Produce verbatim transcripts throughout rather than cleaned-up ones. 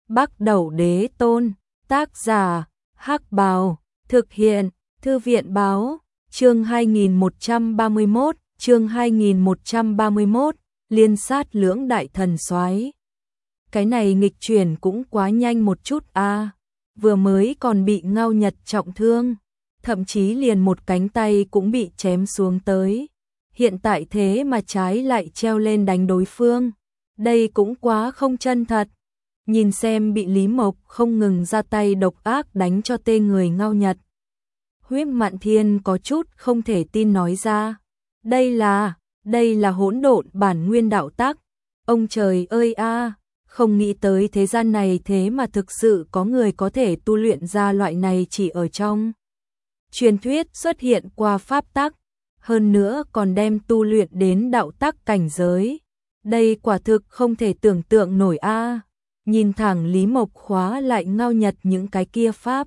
Bắc Đẩu Đế Tôn, tác giả, Hắc Bào, thực hiện, Thư viện báo, chương hai nghìn một trăm ba mươi mốt, chương hai nghìn một trăm ba mươi mốt, liên sát lưỡng đại thần soái. Cái này nghịch chuyển cũng quá nhanh một chút a, à, vừa mới còn bị Ngao Nhật trọng thương, thậm chí liền một cánh tay cũng bị chém xuống tới. Hiện tại thế mà trái lại treo lên đánh đối phương, đây cũng quá không chân thật. Nhìn xem bị Lý Mộc không ngừng ra tay độc ác đánh cho tê người Ngao Nhật. Huyết Mạn Thiên có chút không thể tin nói ra, đây là, đây là hỗn độn bản nguyên đạo tắc. Ông trời ơi a, à, không nghĩ tới thế gian này thế mà thực sự có người có thể tu luyện ra loại này chỉ ở trong truyền thuyết xuất hiện qua pháp tắc, hơn nữa còn đem tu luyện đến đạo tắc cảnh giới. Đây quả thực không thể tưởng tượng nổi a. À. Nhìn thẳng Lý Mộc khóa lại Ngao Nhật những cái kia pháp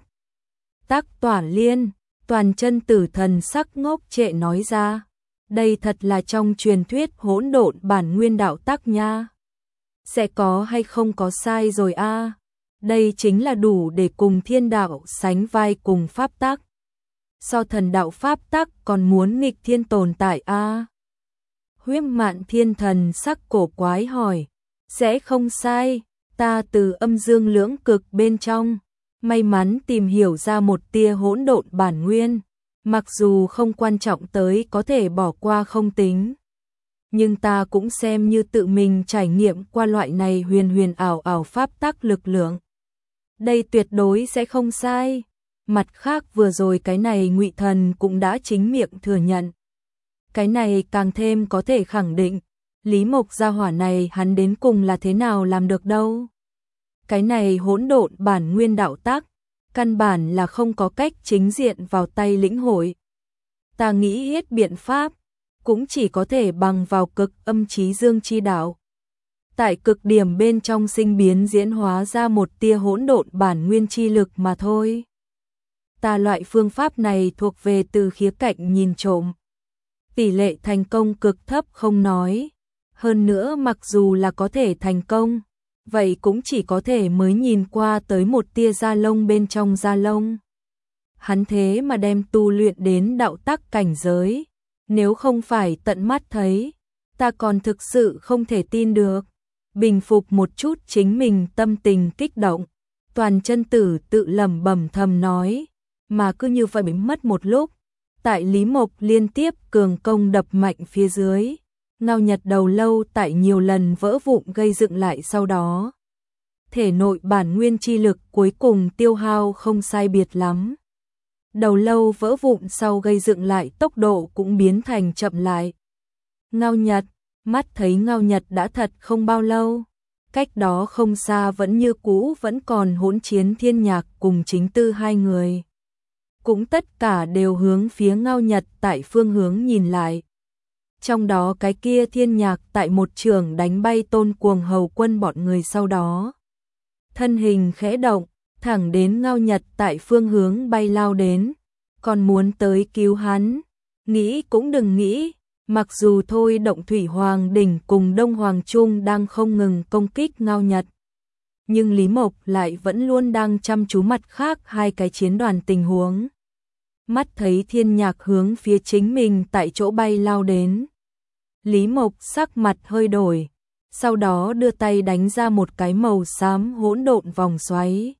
tắc tỏa liên, toàn chân tử thần sắc ngốc trệ nói ra, đây thật là trong truyền thuyết hỗn độn bản nguyên đạo tắc nha. Sẽ có hay không có sai rồi a? À. Đây chính là đủ để cùng thiên đạo sánh vai cùng pháp tắc. So thần đạo pháp tắc còn muốn nghịch thiên tồn tại a. À. Huyết Mạn Thiên thần sắc cổ quái hỏi, sẽ không sai, ta từ âm dương lưỡng cực bên trong may mắn tìm hiểu ra một tia hỗn độn bản nguyên, mặc dù không quan trọng tới có thể bỏ qua không tính, nhưng ta cũng xem như tự mình trải nghiệm qua loại này huyền huyền ảo ảo pháp tắc lực lượng. Đây tuyệt đối sẽ không sai. Mặt khác vừa rồi cái này Ngụy Thần cũng đã chính miệng thừa nhận. Cái này càng thêm có thể khẳng định, Lý Mộc gia hỏa này hắn đến cùng là thế nào làm được đâu. Cái này hỗn độn bản nguyên đạo tắc, căn bản là không có cách chính diện vào tay lĩnh hội. Ta nghĩ hết biện pháp, cũng chỉ có thể bằng vào cực âm chí dương chi đạo. Tại cực điểm bên trong sinh biến diễn hóa ra một tia hỗn độn bản nguyên chi lực mà thôi. Ta loại phương pháp này thuộc về từ khía cạnh nhìn trộm. Tỷ lệ thành công cực thấp không nói. Hơn nữa mặc dù là có thể thành công, vậy cũng chỉ có thể mới nhìn qua tới một tia da lông bên trong da lông. Hắn thế mà đem tu luyện đến đạo tắc cảnh giới. Nếu không phải tận mắt thấy, ta còn thực sự không thể tin được. Bình phục một chút chính mình tâm tình kích động, toàn chân tử tự lẩm bẩm thầm nói, mà cứ như vậy mất một lúc. Tại Lý Mộc liên tiếp cường công đập mạnh phía dưới, Ngao Nhật đầu lâu tại nhiều lần vỡ vụn gây dựng lại sau đó. Thể nội bản nguyên chi lực cuối cùng tiêu hao không sai biệt lắm. Đầu lâu vỡ vụn sau gây dựng lại tốc độ cũng biến thành chậm lại. Ngao Nhật, mắt thấy Ngao Nhật đã thật không bao lâu. Cách đó không xa vẫn như cũ vẫn còn hỗn chiến Thiên Nhạc cùng Chính Tư hai người. Cũng tất cả đều hướng phía Ngao Nhật tại phương hướng nhìn lại. Trong đó cái kia Thiên Nhạc tại một trường đánh bay Tôn Cuồng Hầu quân bọn người sau đó. Thân hình khẽ động, thẳng đến Ngao Nhật tại phương hướng bay lao đến, còn muốn tới cứu hắn. Nghĩ cũng đừng nghĩ, mặc dù thôi động Thủy Hoàng Đỉnh cùng Đông Hoàng Trung đang không ngừng công kích Ngao Nhật. Nhưng Lý Mộc lại vẫn luôn đang chăm chú mặt khác hai cái chiến đoàn tình huống. Mắt thấy Thiên Nhạc hướng phía chính mình tại chỗ bay lao đến. Lý Mộc sắc mặt hơi đổi, sau đó đưa tay đánh ra một cái màu xám hỗn độn vòng xoáy.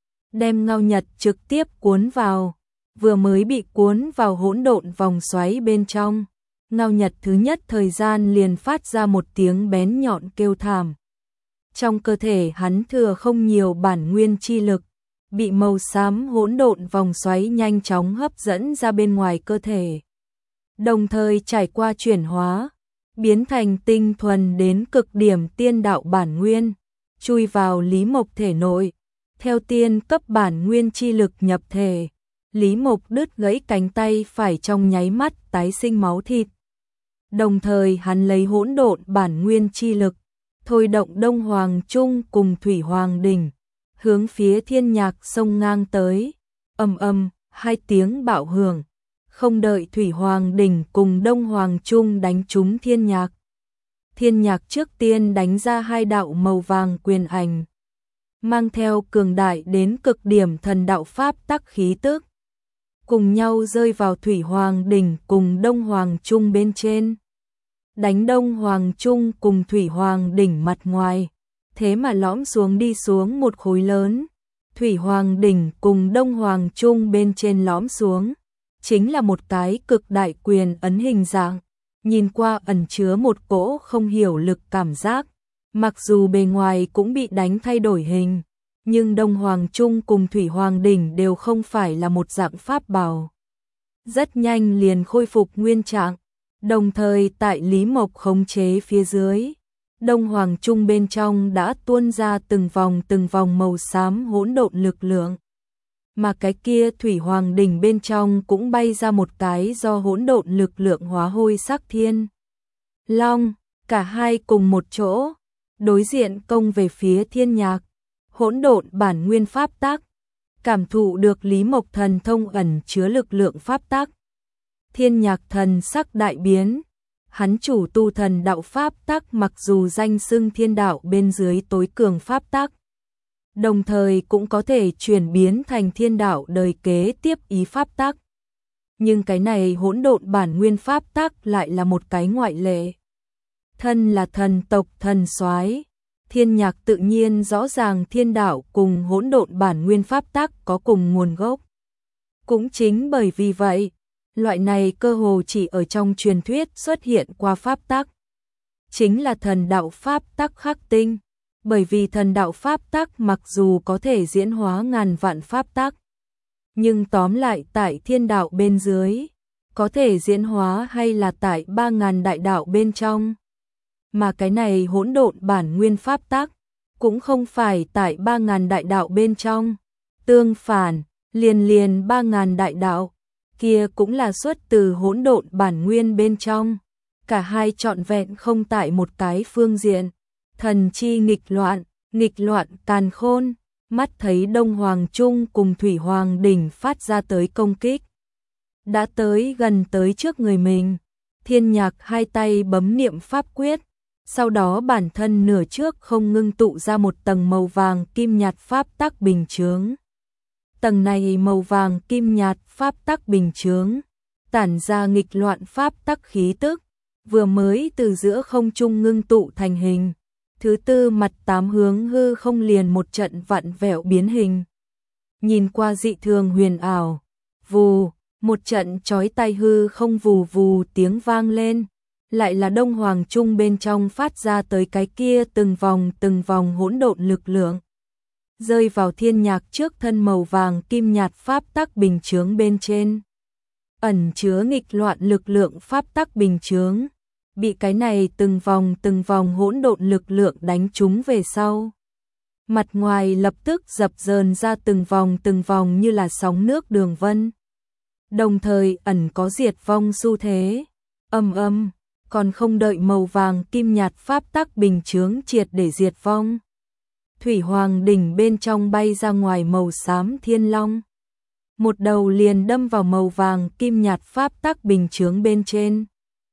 Đem Ngao Nhật trực tiếp cuốn vào, vừa mới bị cuốn vào hỗn độn vòng xoáy bên trong. Ngao Nhật thứ nhất thời gian liền phát ra một tiếng bén nhọn kêu thảm. Trong cơ thể hắn thừa không nhiều bản nguyên chi lực, bị màu xám hỗn độn vòng xoáy nhanh chóng hấp dẫn ra bên ngoài cơ thể. Đồng thời trải qua chuyển hóa, biến thành tinh thuần đến cực điểm tiên đạo bản nguyên, chui vào Lý Mộc thể nội. Theo tiên cấp bản nguyên chi lực nhập thể, Lý Mộc đứt gãy cánh tay phải trong nháy mắt tái sinh máu thịt. Đồng thời hắn lấy hỗn độn bản nguyên chi lực, thôi động Đông Hoàng Trung cùng Thủy Hoàng Đỉnh, hướng phía Thiên Nhạc xông ngang tới. Ầm ầm, hai tiếng bạo hưởng, không đợi Thủy Hoàng Đỉnh cùng Đông Hoàng Trung đánh trúng Thiên Nhạc. Thiên Nhạc trước tiên đánh ra hai đạo màu vàng quyền ảnh. mang theo cường đại đến cực điểm thần đạo pháp tắc khí tức, cùng nhau rơi vào Thủy Hoàng đỉnh cùng Đông Hoàng Trung bên trên. Đánh Đông Hoàng Trung cùng Thủy Hoàng đỉnh mặt ngoài, thế mà lõm xuống đi xuống một khối lớn. Thủy Hoàng đỉnh cùng Đông Hoàng Trung bên trên lõm xuống, chính là một cái cực đại quyền ấn hình dạng, nhìn qua ẩn chứa một cỗ không hiểu lực cảm giác. Mặc dù bề ngoài cũng bị đánh thay đổi hình, nhưng Đông Hoàng Trung cùng Thủy Hoàng đỉnh đều không phải là một dạng pháp bảo. Rất nhanh liền khôi phục nguyên trạng, đồng thời tại Lý Mộc khống chế phía dưới, Đông Hoàng Trung bên trong đã tuôn ra từng vòng từng vòng màu xám hỗn độn lực lượng. Mà cái kia Thủy Hoàng đỉnh bên trong cũng bay ra một cái do hỗn độn lực lượng hóa hôi sắc thiên long, cả hai cùng một chỗ, đối diện công về phía Thiên Nhạc. Hỗn độn bản nguyên pháp tắc, cảm thụ được Lý Mộc thần thông ẩn chứa lực lượng pháp tắc. Thiên Nhạc thần sắc đại biến, hắn chủ tu thần đạo pháp tắc mặc dù danh xưng thiên đạo bên dưới tối cường pháp tắc, đồng thời cũng có thể chuyển biến thành thiên đạo đời kế tiếp ý pháp tắc. Nhưng cái này hỗn độn bản nguyên pháp tắc lại là một cái ngoại lệ. Thân là thần tộc thần soái, Thiên Nhạc tự nhiên rõ ràng thiên đạo cùng hỗn độn bản nguyên pháp tắc có cùng nguồn gốc. Cũng chính bởi vì vậy, loại này cơ hồ chỉ ở trong truyền thuyết xuất hiện qua pháp tắc, chính là thần đạo pháp tắc khắc tinh. Bởi vì thần đạo pháp tắc mặc dù có thể diễn hóa ngàn vạn pháp tắc, nhưng tóm lại tại thiên đạo bên dưới, có thể diễn hóa hay là tại ba ngàn đại đạo bên trong. Mà cái này hỗn độn bản nguyên pháp tắc cũng không phải tại ba ngàn đại đạo bên trong, tương phản, liền liền ba ngàn đại đạo kia cũng là xuất từ hỗn độn bản nguyên bên trong, cả hai trọn vẹn không tại một cái phương diện. Thần chi nghịch loạn, nghịch loạn càn khôn, mắt thấy Đông Hoàng Trung cùng Thủy Hoàng đỉnh phát ra tới công kích, đã tới gần tới trước người mình. Thiên Nhạc hai tay bấm niệm pháp quyết, sau đó bản thân nửa trước không ngưng tụ ra một tầng màu vàng kim nhạt pháp tắc bình chướng. Tầng này màu vàng kim nhạt pháp tắc bình chướng, tản ra nghịch loạn pháp tắc khí tức, vừa mới từ giữa không trung ngưng tụ thành hình. Thứ tư mặt tám hướng hư không liền một trận vặn vẹo biến hình. Nhìn qua dị thường huyền ảo, vù, một trận chói tai hư không vù vù tiếng vang lên. Lại là Đông Hoàng Trung bên trong phát ra tới cái kia từng vòng từng vòng hỗn độn lực lượng, rơi vào Thiên Nhạc trước thân màu vàng kim nhạt pháp tắc bình chướng bên trên. Ẩn chứa nghịch loạn lực lượng pháp tắc bình chướng, bị cái này từng vòng từng vòng hỗn độn lực lượng đánh trúng về sau. Mặt ngoài lập tức dập dờn ra từng vòng từng vòng như là sóng nước đường vân. Đồng thời ẩn có diệt vong xu thế. Âm âm, còn không đợi màu vàng kim nhạt pháp tắc bình chướng triệt để diệt vong, Thủy Hoàng đỉnh bên trong bay ra ngoài màu xám thiên long. Một đầu liền đâm vào màu vàng kim nhạt pháp tắc bình chướng bên trên.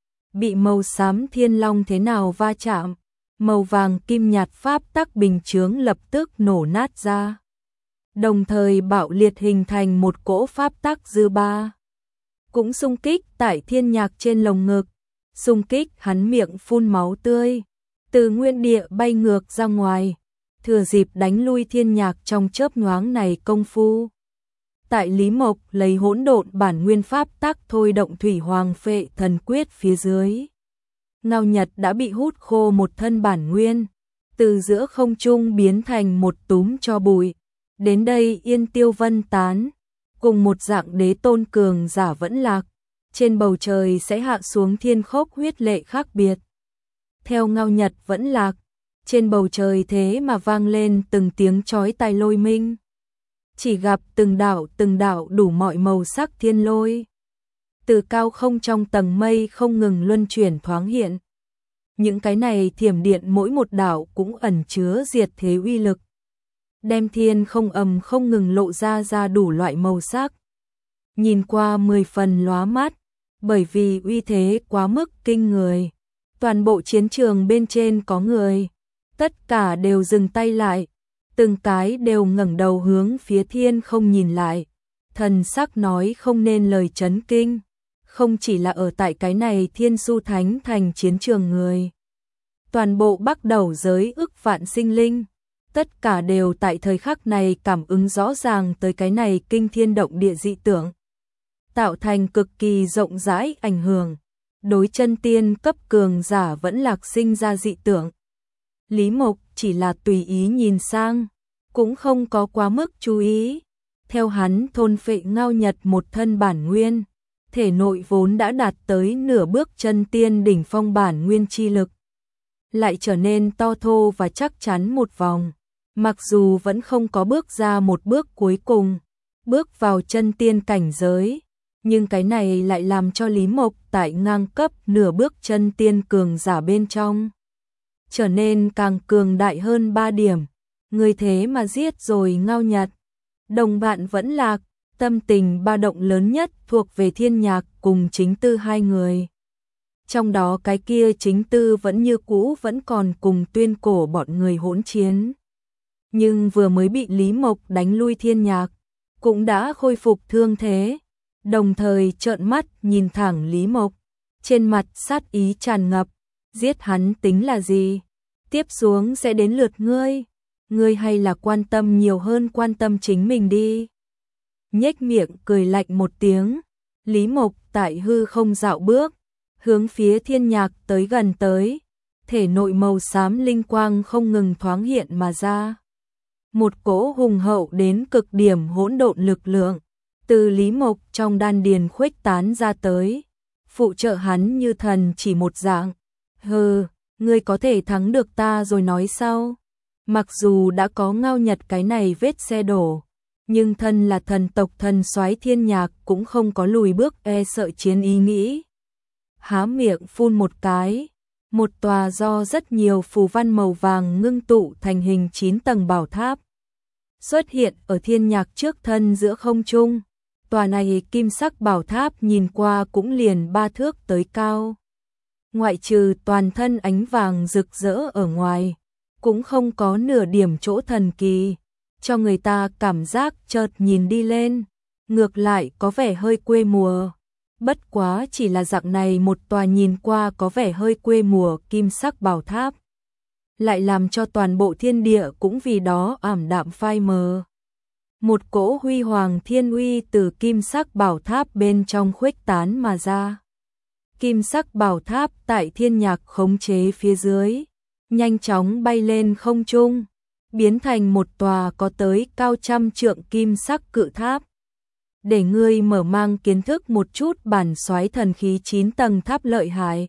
Bị màu xám thiên long thế nào va chạm, màu vàng kim nhạt pháp tắc bình chướng lập tức nổ nát ra. Đồng thời bạo liệt hình thành một cỗ pháp tắc dư ba. Cũng xung kích tại Thiên Nhạc trên lồng ngực, xung kích hắn miệng phun máu tươi, từ nguyên địa bay ngược ra ngoài, thừa dịp đánh lui Thiên Nhạc trong chớp nhoáng này công phu. Tại Lý Mộc lấy hỗn độn bản nguyên pháp tắc thôi động Thủy Hoàng Phệ Thần Quyết phía dưới, Ngao Nhật đã bị hút khô một thân bản nguyên, từ giữa không trung biến thành một túm tro bụi. Đến đây yên tiêu vân tán, cùng một dạng đế tôn cường giả vẫn lạc, trên bầu trời sẽ hạ xuống thiên khốc huyết lệ khác biệt. Theo Ngao Nhật vẫn lạc, trên bầu trời thế mà vang lên từng tiếng chói tai lôi minh. Chỉ gặp từng đạo từng đạo đủ mọi màu sắc thiên lôi, từ cao không trong tầng mây không ngừng luân chuyển thoáng hiện. Những cái này thiểm điện mỗi một đạo cũng ẩn chứa diệt thế uy lực, đem thiên không ầm không ngừng lộ ra ra đủ loại màu sắc. Nhìn qua mười phần lóa mắt, bởi vì uy thế quá mức kinh người. Toàn bộ chiến trường bên trên có người, tất cả đều dừng tay lại, từng cái đều ngẩng đầu hướng phía thiên không nhìn lại, thần sắc nói không nên lời chấn kinh, không chỉ là ở tại cái này Thiên Su Thánh Thành chiến trường người. Toàn bộ Bắc Đầu giới ức vạn sinh linh, tất cả đều tại thời khắc này cảm ứng rõ ràng tới cái này kinh thiên động địa dị tượng, tạo thành cực kỳ rộng rãi ảnh hưởng, đối chân tiên cấp cường giả vẫn lạc sinh ra dị tượng. Lý Mộc chỉ là tùy ý nhìn sang, cũng không có quá mức chú ý. Theo hắn thôn phệ ngao nhật một thân bản nguyên, thể nội vốn đã đạt tới nửa bước chân tiên đỉnh phong bản nguyên chi lực, lại trở nên to thô và chắc chắn một vòng. Mặc dù vẫn không có bước ra một bước cuối cùng, bước vào chân tiên cảnh giới, nhưng cái này lại làm cho Lý Mộc tại ngang cấp nửa bước chân tiên cường giả bên trong trở nên càng cường đại hơn ba điểm. Người thế mà giết rồi ngao nhật, đồng bạn vẫn lạc, tâm tình ba động lớn nhất thuộc về Thiên Nhạc cùng Chính Tư hai người. Trong đó cái kia Chính Tư vẫn như cũ vẫn còn cùng Tuyên Cổ bọn người hỗn chiến. Nhưng vừa mới bị Lý Mộc đánh lui Thiên Nhạc, cũng đã khôi phục thương thế, đồng thời trợn mắt nhìn thẳng Lý Mộc, trên mặt sát ý tràn ngập, giết hắn tính là gì? Tiếp xuống sẽ đến lượt ngươi, ngươi hay là quan tâm nhiều hơn quan tâm chính mình đi. Nhếch miệng cười lạnh một tiếng, Lý Mộc tại hư không dạo bước, hướng phía Thiên Nhạc tới gần tới, thể nội màu xám linh quang không ngừng thoáng hiện mà ra. Một cỗ hùng hậu đến cực điểm hỗn độn lực lượng, từ Lý Mộc trong đan điền khuếch tán ra tới, phụ trợ hắn như thần chỉ một dạng. Hừ, ngươi có thể thắng được ta rồi nói sau. Mặc dù đã có ngao nhật cái này vết xe đổ, nhưng thân là thần tộc thần soái Thiên Nhạc cũng không có lùi bước e sợ chiến ý nghĩ. Há miệng phun một cái, một tòa do rất nhiều phù văn màu vàng ngưng tụ thành hình chín tầng bảo tháp xuất hiện ở Thiên Nhạc trước thân giữa không trung. Tòa này kim sắc bảo tháp nhìn qua cũng liền ba thước tới cao. Ngoại trừ toàn thân ánh vàng rực rỡ ở ngoài, cũng không có nửa điểm chỗ thần kỳ, cho người ta cảm giác chợt nhìn đi lên, ngược lại có vẻ hơi quê mùa. Bất quá chỉ là dạng này một tòa nhìn qua có vẻ hơi quê mùa kim sắc bảo tháp, lại làm cho toàn bộ thiên địa cũng vì đó ảm đạm phai mờ. Một cỗ huy hoàng thiên uy từ kim sắc bảo tháp bên trong khuếch tán mà ra. Kim sắc bảo tháp tại Thiên Nhạc khống chế phía dưới, nhanh chóng bay lên không trung, biến thành một tòa có tới cao trăm trượng kim sắc cự tháp. Để ngươi mở mang kiến thức một chút bản soái thần khí chín tầng tháp lợi hại.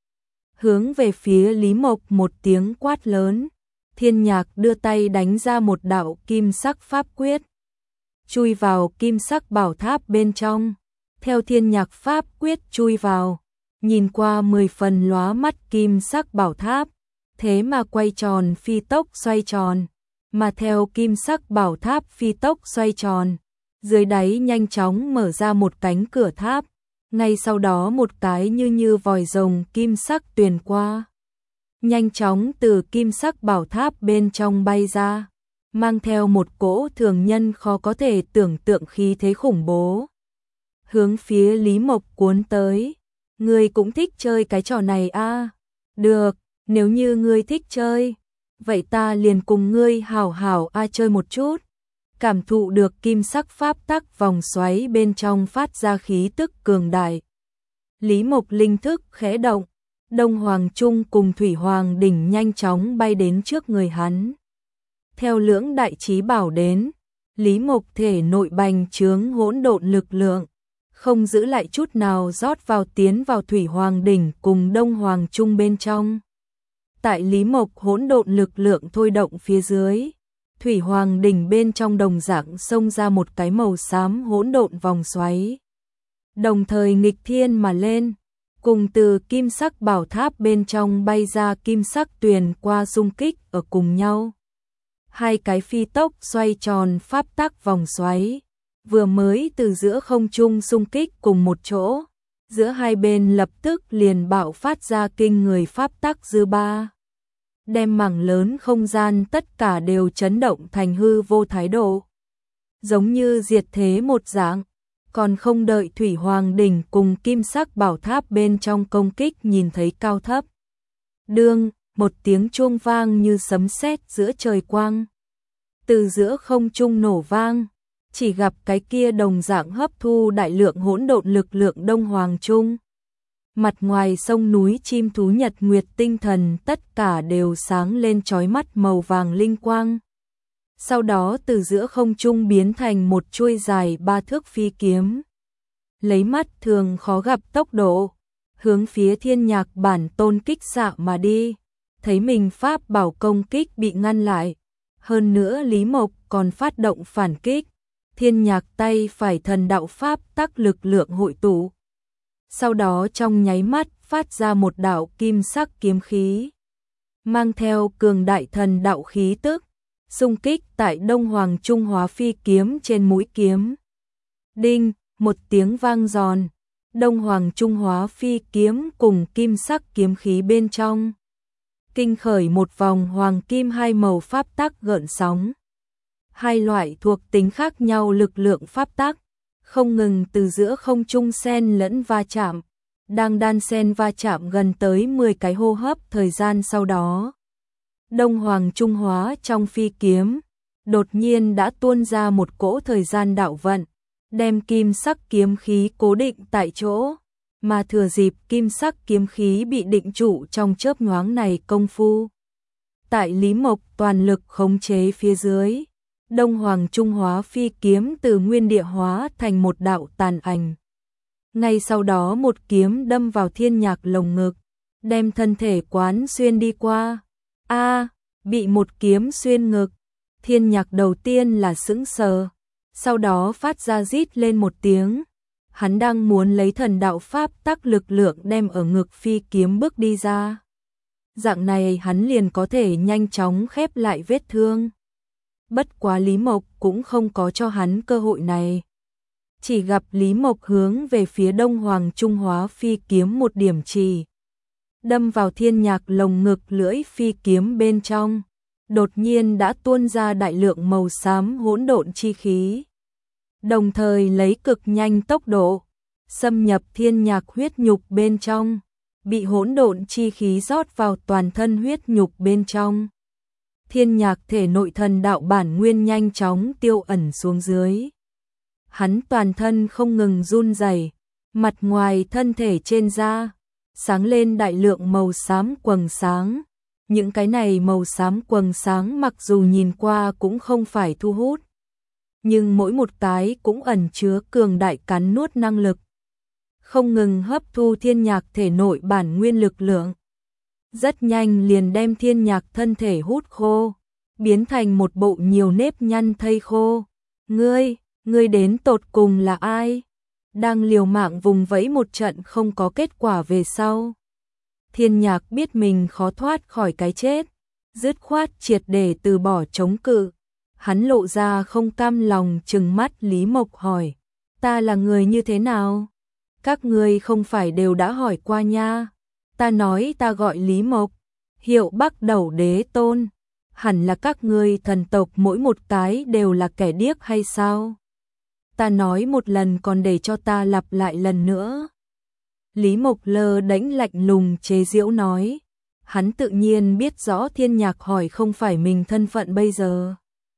Hướng về phía Lý Mộc một tiếng quát lớn, Thiên Nhạc đưa tay đánh ra một đạo kim sắc pháp quyết, chui vào kim sắc bảo tháp bên trong. Theo Thiên Nhạc pháp quyết chui vào, nhìn qua mười phần lóa mắt kim sắc bảo tháp, thế mà quay tròn phi tốc xoay tròn, mà theo kim sắc bảo tháp phi tốc xoay tròn, dưới đáy nhanh chóng mở ra một cánh cửa tháp, ngay sau đó một cái như như vòi rồng kim sắc tuyền qua, nhanh chóng từ kim sắc bảo tháp bên trong bay ra, mang theo một cỗ thường nhân khó có thể tưởng tượng khí thế khủng bố, hướng phía Lý Mộc cuốn tới. Ngươi cũng thích chơi cái trò này à? Được, nếu như ngươi thích chơi, vậy ta liền cùng ngươi hảo hảo a à chơi một chút. Cảm thụ được kim sắc pháp tắc vòng xoáy bên trong phát ra khí tức cường đại. Lý Mộc linh thức khẽ động, Đông Hoàng Trung cùng Thủy Hoàng Đỉnh nhanh chóng bay đến trước người hắn. Theo lưỡng đại chí bảo đến, Lý Mộc thể nội bành trướng hỗn độn lực lượng, không giữ lại chút nào rót vào tiến vào Thủy Hoàng Đỉnh cùng Đông Hoàng Trung bên trong. Tại Lý Mộc hỗn độn lực lượng thôi động phía dưới, Thủy Hoàng Đỉnh bên trong đồng dạng xông ra một cái màu xám hỗn độn vòng xoáy. Đồng thời nghịch thiên mà lên, cùng từ kim sắc bảo tháp bên trong bay ra kim sắc tuyền qua xung kích ở cùng nhau. Hai cái phi tốc xoay tròn pháp tắc vòng xoáy, vừa mới từ giữa không trung xung kích cùng một chỗ, giữa hai bên lập tức liền bạo phát ra kinh người pháp tắc dư ba. đem mảng lớn không gian tất cả đều chấn động thành hư vô thái độ. Giống như diệt thế một dạng, còn không đợi Thủy Hoàng đỉnh cùng kim sắc bảo tháp bên trong công kích nhìn thấy cao thấp. Đương, một tiếng chuông vang như sấm sét giữa trời quang. Từ giữa không trung nổ vang, chỉ gặp cái kia đồng dạng hấp thu đại lượng hỗn độn lực lượng Đông Hoàng Trung. Mặt ngoài sông núi chim thú nhật nguyệt tinh thần tất cả đều sáng lên chói mắt màu vàng linh quang. Sau đó từ giữa không trung biến thành một chuôi dài ba thước phi kiếm. Lấy mắt thường khó gặp tốc độ, hướng phía Thiên Nhạc bản tôn kích xạ mà đi. Thấy mình pháp bảo công kích bị ngăn lại, hơn nữa Lý Mộc còn phát động phản kích. Thiên Nhạc tay phải thần đạo pháp tắc lực lượng hội tụ. Sau đó trong nháy mắt phát ra một đạo kim sắc kiếm khí, mang theo cường đại thần đạo khí tức, xung kích tại Đông Hoàng Trung hóa phi kiếm trên mũi kiếm. Đinh, một tiếng vang giòn, Đông Hoàng Trung hóa phi kiếm cùng kim sắc kiếm khí bên trong kinh khởi một vòng hoàng kim hai màu pháp tắc gợn sóng. Hai loại thuộc tính khác nhau lực lượng pháp tắc không ngừng từ giữa không trung xen lẫn va chạm, đang đan xen va chạm gần tới mười cái hô hấp thời gian sau đó. Đông Hoàng Trung hóa trong phi kiếm, đột nhiên đã tuôn ra một cỗ thời gian đạo vận, đem kim sắc kiếm khí cố định tại chỗ, mà thừa dịp kim sắc kiếm khí bị định trụ trong chớp nhoáng này công phu. Tại Lý Mộc toàn lực khống chế phía dưới, Đông Hoàng Trung hóa phi kiếm từ nguyên địa hóa thành một đạo tàn ảnh. Ngay sau đó một kiếm đâm vào Thiên Nhạc lồng ngực, đem thân thể quán xuyên đi qua. A, bị một kiếm xuyên ngực. Thiên Nhạc đầu tiên là sững sờ, sau đó phát ra rít lên một tiếng. Hắn đang muốn lấy thần đạo pháp tắc lực lượng đem ở ngực phi kiếm bước đi ra. Dạng này hắn liền có thể nhanh chóng khép lại vết thương. Bất quá Lý Mộc cũng không có cho hắn cơ hội này. Chỉ gặp Lý Mộc hướng về phía Đông Hoàng Trung hóa phi kiếm một điểm chỉ, đâm vào Thiên Nhạc lồng ngực lưỡi phi kiếm bên trong, đột nhiên đã tuôn ra đại lượng màu xám hỗn độn chi khí. Đồng thời lấy cực nhanh tốc độ, xâm nhập Thiên Nhạc huyết nhục bên trong, bị hỗn độn chi khí rót vào toàn thân huyết nhục bên trong. Thiên Nhạc thể nội thần đạo bản nguyên nhanh chóng tiêu ẩn xuống dưới. Hắn toàn thân không ngừng run rẩy, mặt ngoài thân thể trên da sáng lên đại lượng màu xám quầng sáng. Những cái này màu xám quầng sáng mặc dù nhìn qua cũng không phải thu hút, nhưng mỗi một cái cũng ẩn chứa cường đại cắn nuốt năng lực, không ngừng hấp thu Thiên Nhạc thể nội bản nguyên lực lượng. Rất nhanh liền đem Thiên Nhạc thân thể hút khô, biến thành một bộ nhiều nếp nhăn thây khô. Ngươi, ngươi đến tột cùng là ai? Đang liều mạng vùng vẫy một trận không có kết quả về sau. Thiên Nhạc biết mình khó thoát khỏi cái chết, dứt khoát triệt để từ bỏ chống cự. Hắn lộ ra không cam lòng trừng mắt Lý Mộc hỏi, ta là người như thế nào? Các ngươi không phải đều đã hỏi qua nha. Ta nói ta gọi Lý Mộc, hiệu Bắc Đầu Đế Tôn. Hẳn là các ngươi thần tộc mỗi một cái đều là kẻ điếc hay sao? Ta nói một lần còn để cho ta lặp lại lần nữa. Lý Mộc lơ đễnh lạnh lùng chế giễu nói. Hắn tự nhiên biết rõ Thiên Nhạc hỏi không phải mình thân phận bây giờ.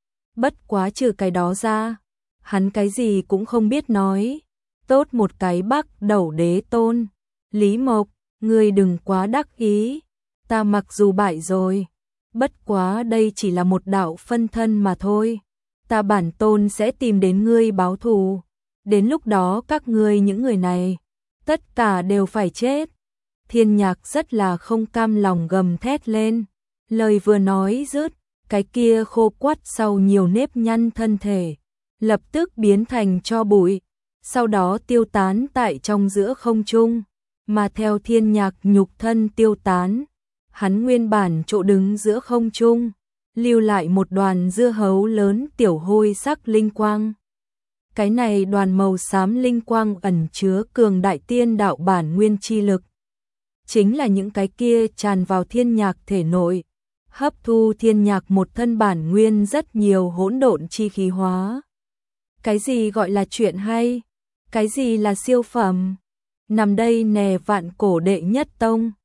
Bất quá trừ cái đó ra, hắn cái gì cũng không biết nói. Tốt một cái Bắc Đầu Đế Tôn. Lý Mộc, ngươi đừng quá đắc ý. Ta mặc dù bại rồi, bất quá đây chỉ là một đạo phân thân mà thôi. Ta bản tôn sẽ tìm đến ngươi báo thù. Đến lúc đó các ngươi những người này, tất cả đều phải chết. Thiên Nhạc rất là không cam lòng gầm thét lên. Lời vừa nói dứt, cái kia khô quắt sau nhiều nếp nhăn thân thể, lập tức biến thành tro bụi, sau đó tiêu tán tại trong giữa không trung. Mà theo Thiên Nhạc nhục thân tiêu tán, hắn nguyên bản chỗ đứng giữa không trung, lưu lại một đoàn dưa hấu lớn tiểu hôi sắc linh quang. Cái này đoàn màu xám linh quang ẩn chứa cường đại tiên đạo bản nguyên chi lực. Chính là những cái kia tràn vào Thiên Nhạc thể nội, hấp thu thiên nhạc một thân bản nguyên rất nhiều hỗn độn chi khí hóa. Cái gì gọi là chuyện hay? Cái gì là siêu phẩm? Nằm đây nè vạn cổ đệ nhất tông.